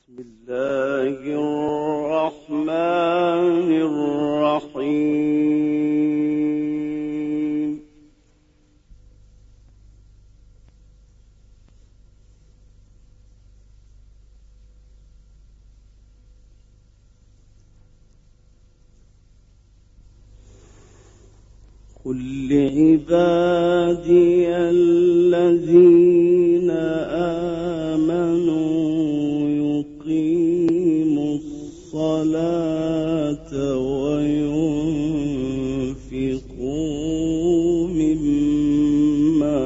الله الرحمن الرحيم. قل لعبادي الذين آمنوا يقيموا الصلاة وينفقوا مما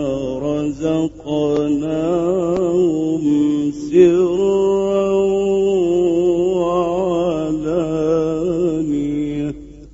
رزقناهم سرا وعلانية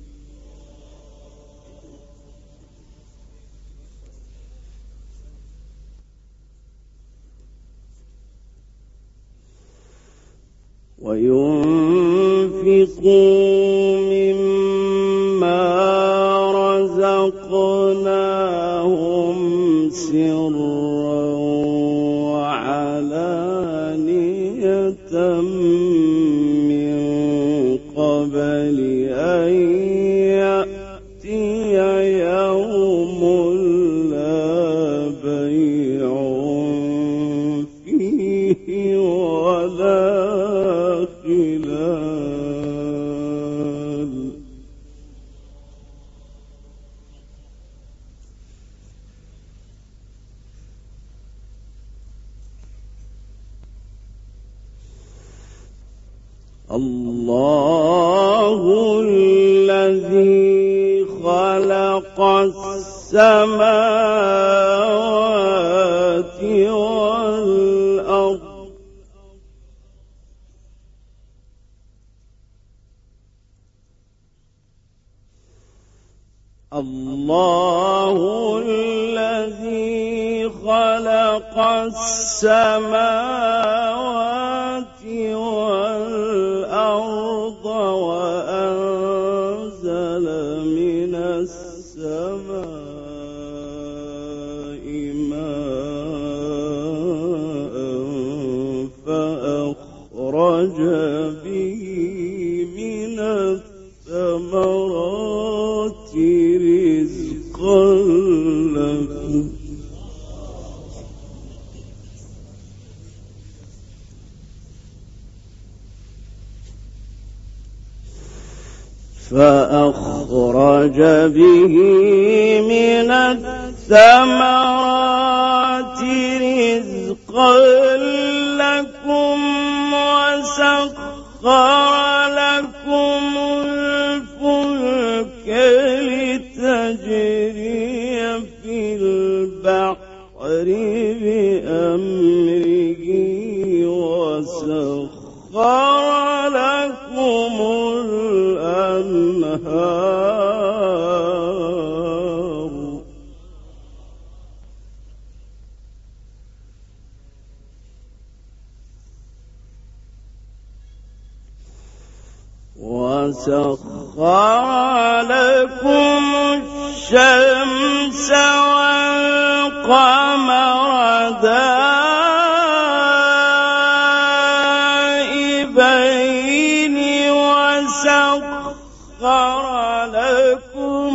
من قبل أن يأتي يوم لا بيع فيه ولا خلال. الله الذي خلق السماوات والأرض الله الذي خلق السماوات والأرض وأنزل من السماء ماء فأخرج به من الثمرات رزقا لكم فأخرج به من الثمرات رزقا لكم وسخر لكم الفلك لتجري في البحر بأمره وسخر لكم الأنهار وسخر لكم الشمس والقمر دائبين وسخر لكم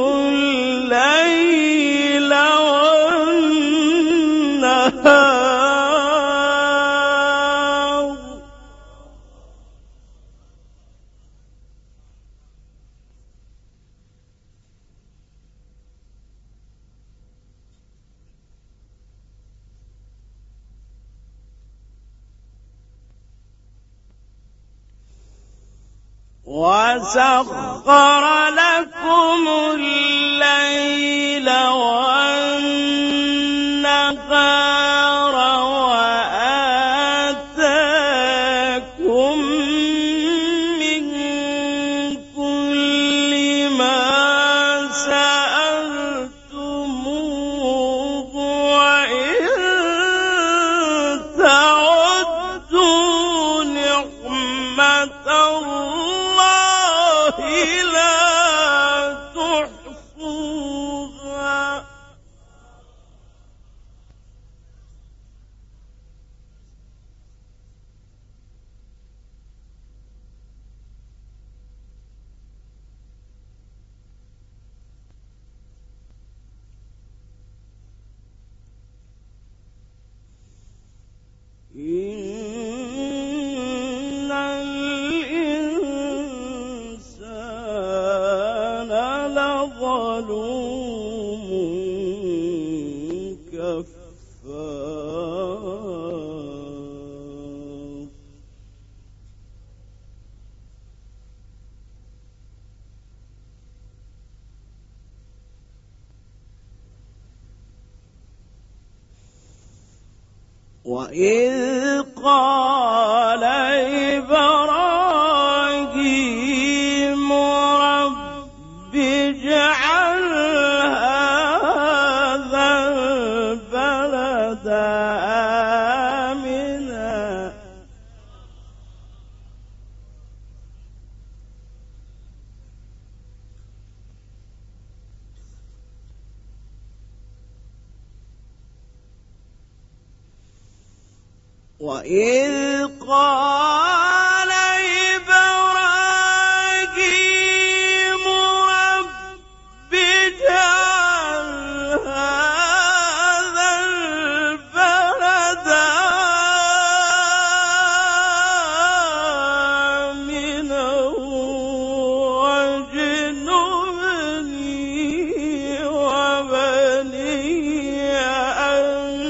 الليل والنهار وسخر لكم الليل والنهار وآتاكم من كل ما سألتموه وإن تعدوا نعمة الله لا تحصوها وإذ قال إبراهيم رب اجعل هذا البلد آمنا وإذ قال إبراهيم رب اجعل هذا البلد آمنا واجنبني وبني أن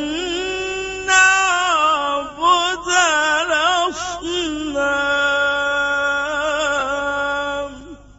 نعبد الأصنام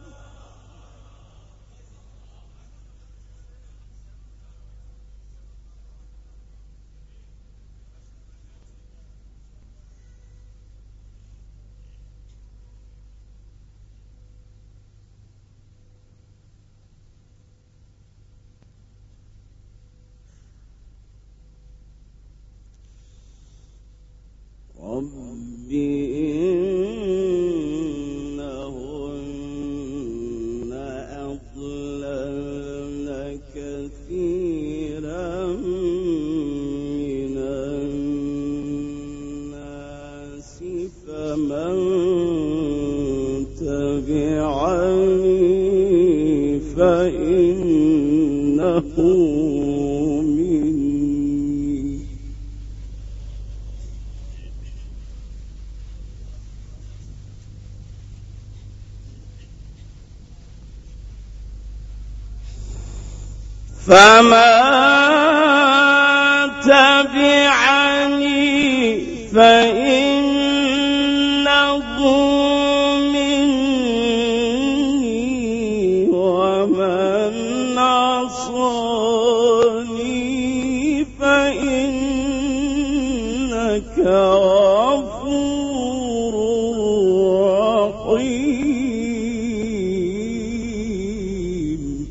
رب إنهن أضللن كثيرا من الناس فمن تبعني فإنه مني فمن تبعني فإنه مني ومن عصاني فإنك غفور رحيم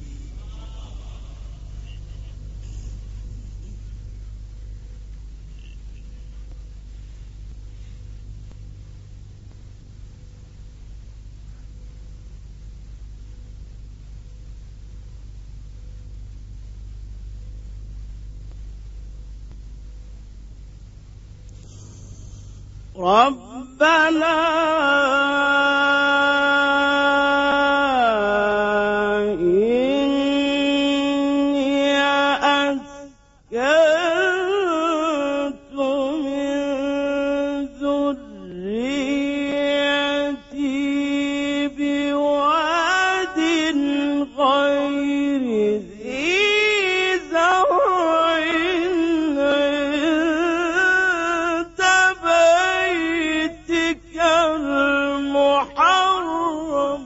ربنا إني أسكنت من ذريتي بواد غير ذي زرع عند بيتك المحرم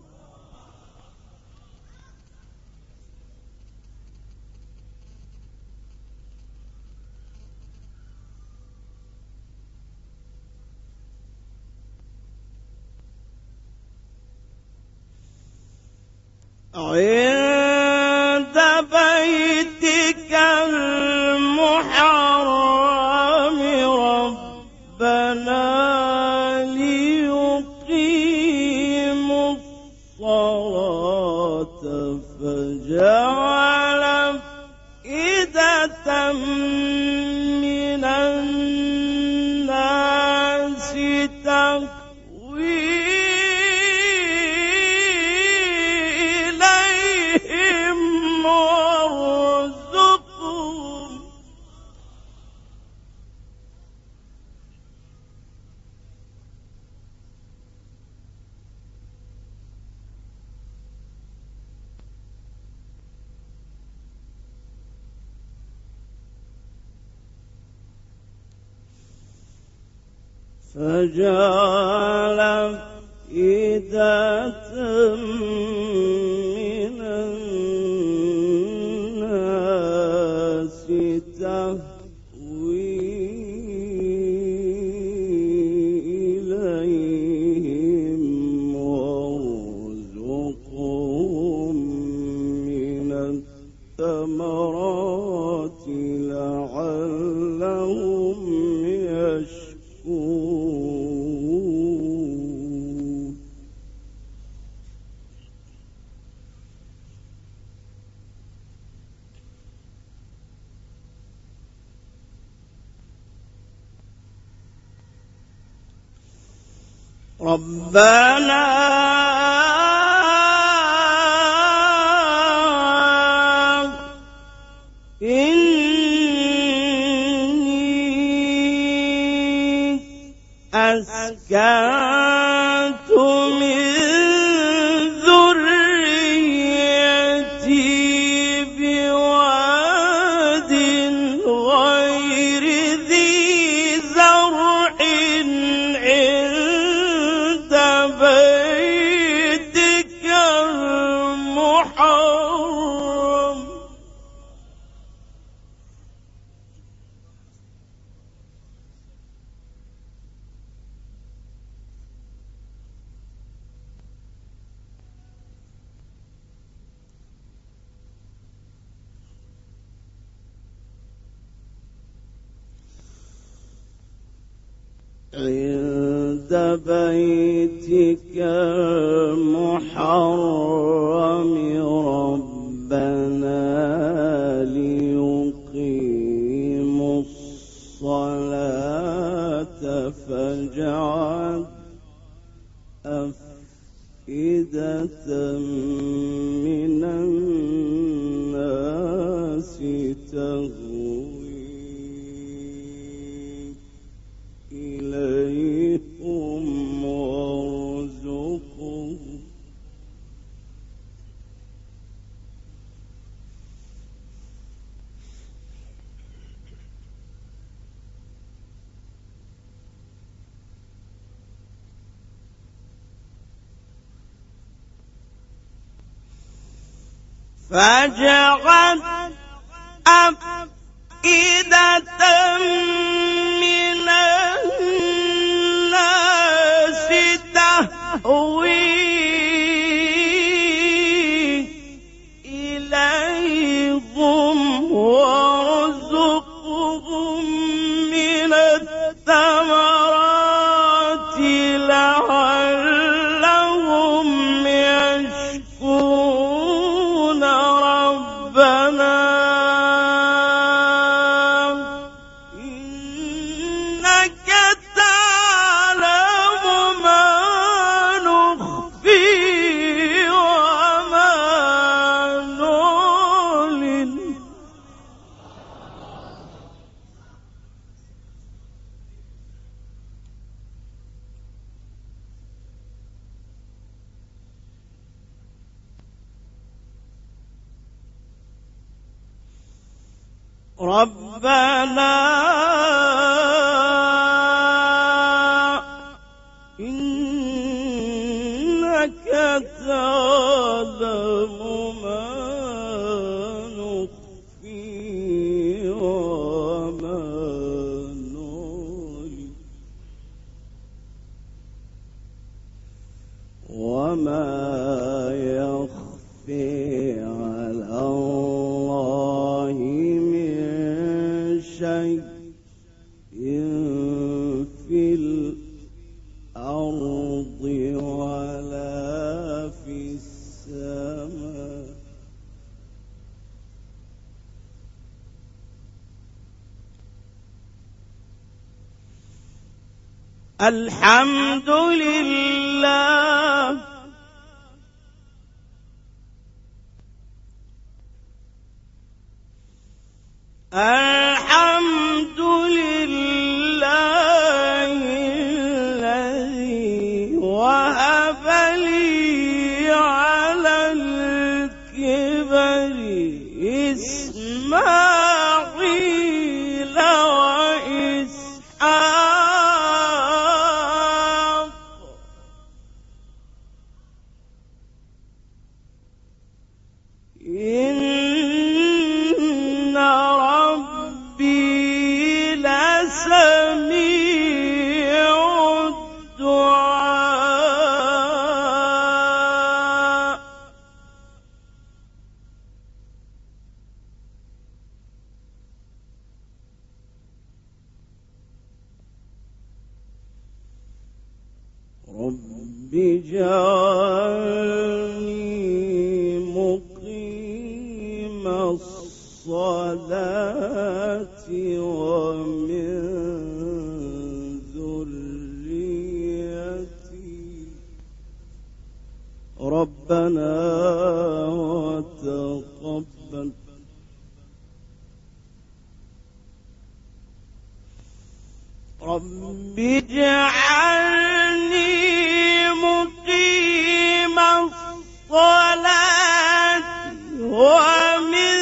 عند بيتك المحرم ربنا ليقيموا الصلاة فجعل أفئدة من الناس تهوي إليهم وارزقهم فجعل أفئدة من الناس تهوي ربنا إني أسكنت من ذريتي بواد غير ذي زرع عند بيتك المحرم عند بيتك المحرم ربنا ليقيموا الصلاة فاجعل أفئدة من الناس تهوي إليهم وارزقهم فاجعل أفئدة من الناس تهوي إليهم وارزقهم من الثمرات لعلهم يشكرون ربنا إنك تعلم ما نخفي وما نعلن ربنا إنك تعلم ما نخفي وما نعلن وما يخفي على الله من شيء في الأرض ولا في السماء الحمد لله الحمد لله الذي وهب لي على الكبر إسماعيل وإسحاق إن ربي لسميع الدعاء رب اجعلني مقيم الصلاة ومن ذريتي ربنا وتقبل رب اجعلني مقيم الصلاة ومن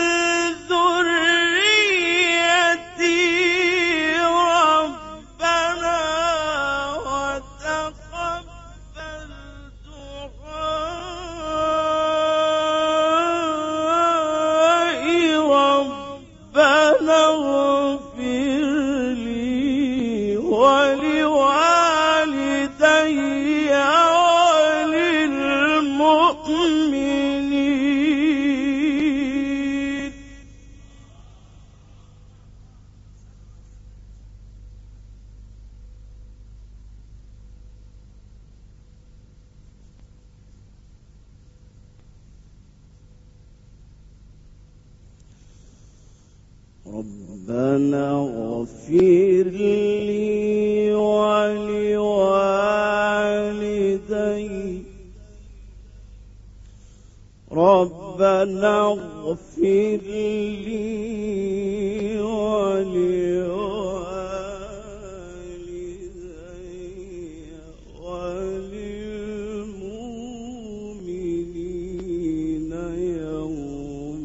ذريتي ربنا وتقبل دعائي ربنا اغفر لي ولوالدي وللمؤمنين ربنا اغفر لي ولوالدي ربنا اغفر لي ولوالدي وللمؤمنين يوم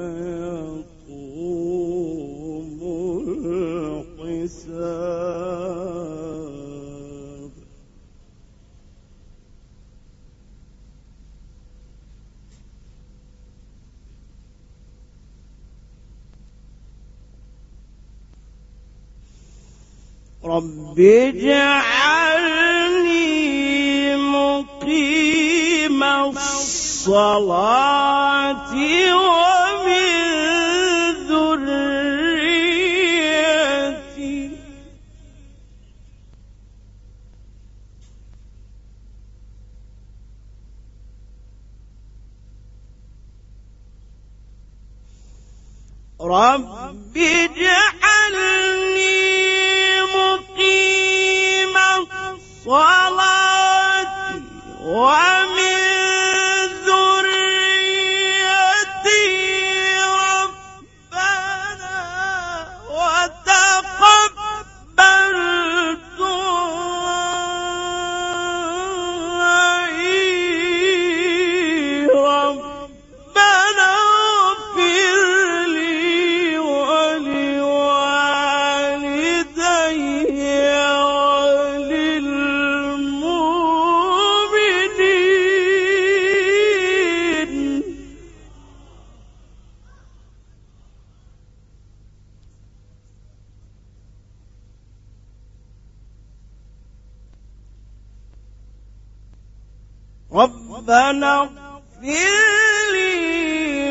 يقوم الحساب رب اجعلني مقيم الصلاة ومن ذريتي رب اجعلني مقيم الصلاة ومن ذريتي ربنا وتقبل دعائي ربنا اغفر لي ولوالدي وللمؤمنين ربنا اغفر لي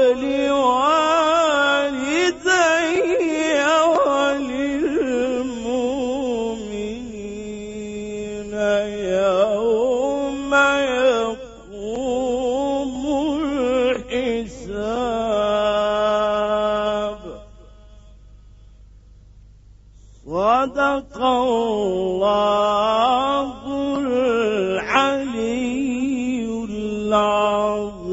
ولوالدي وللمؤمنين يوم يقوم الحساب صدق الله العلي العظيم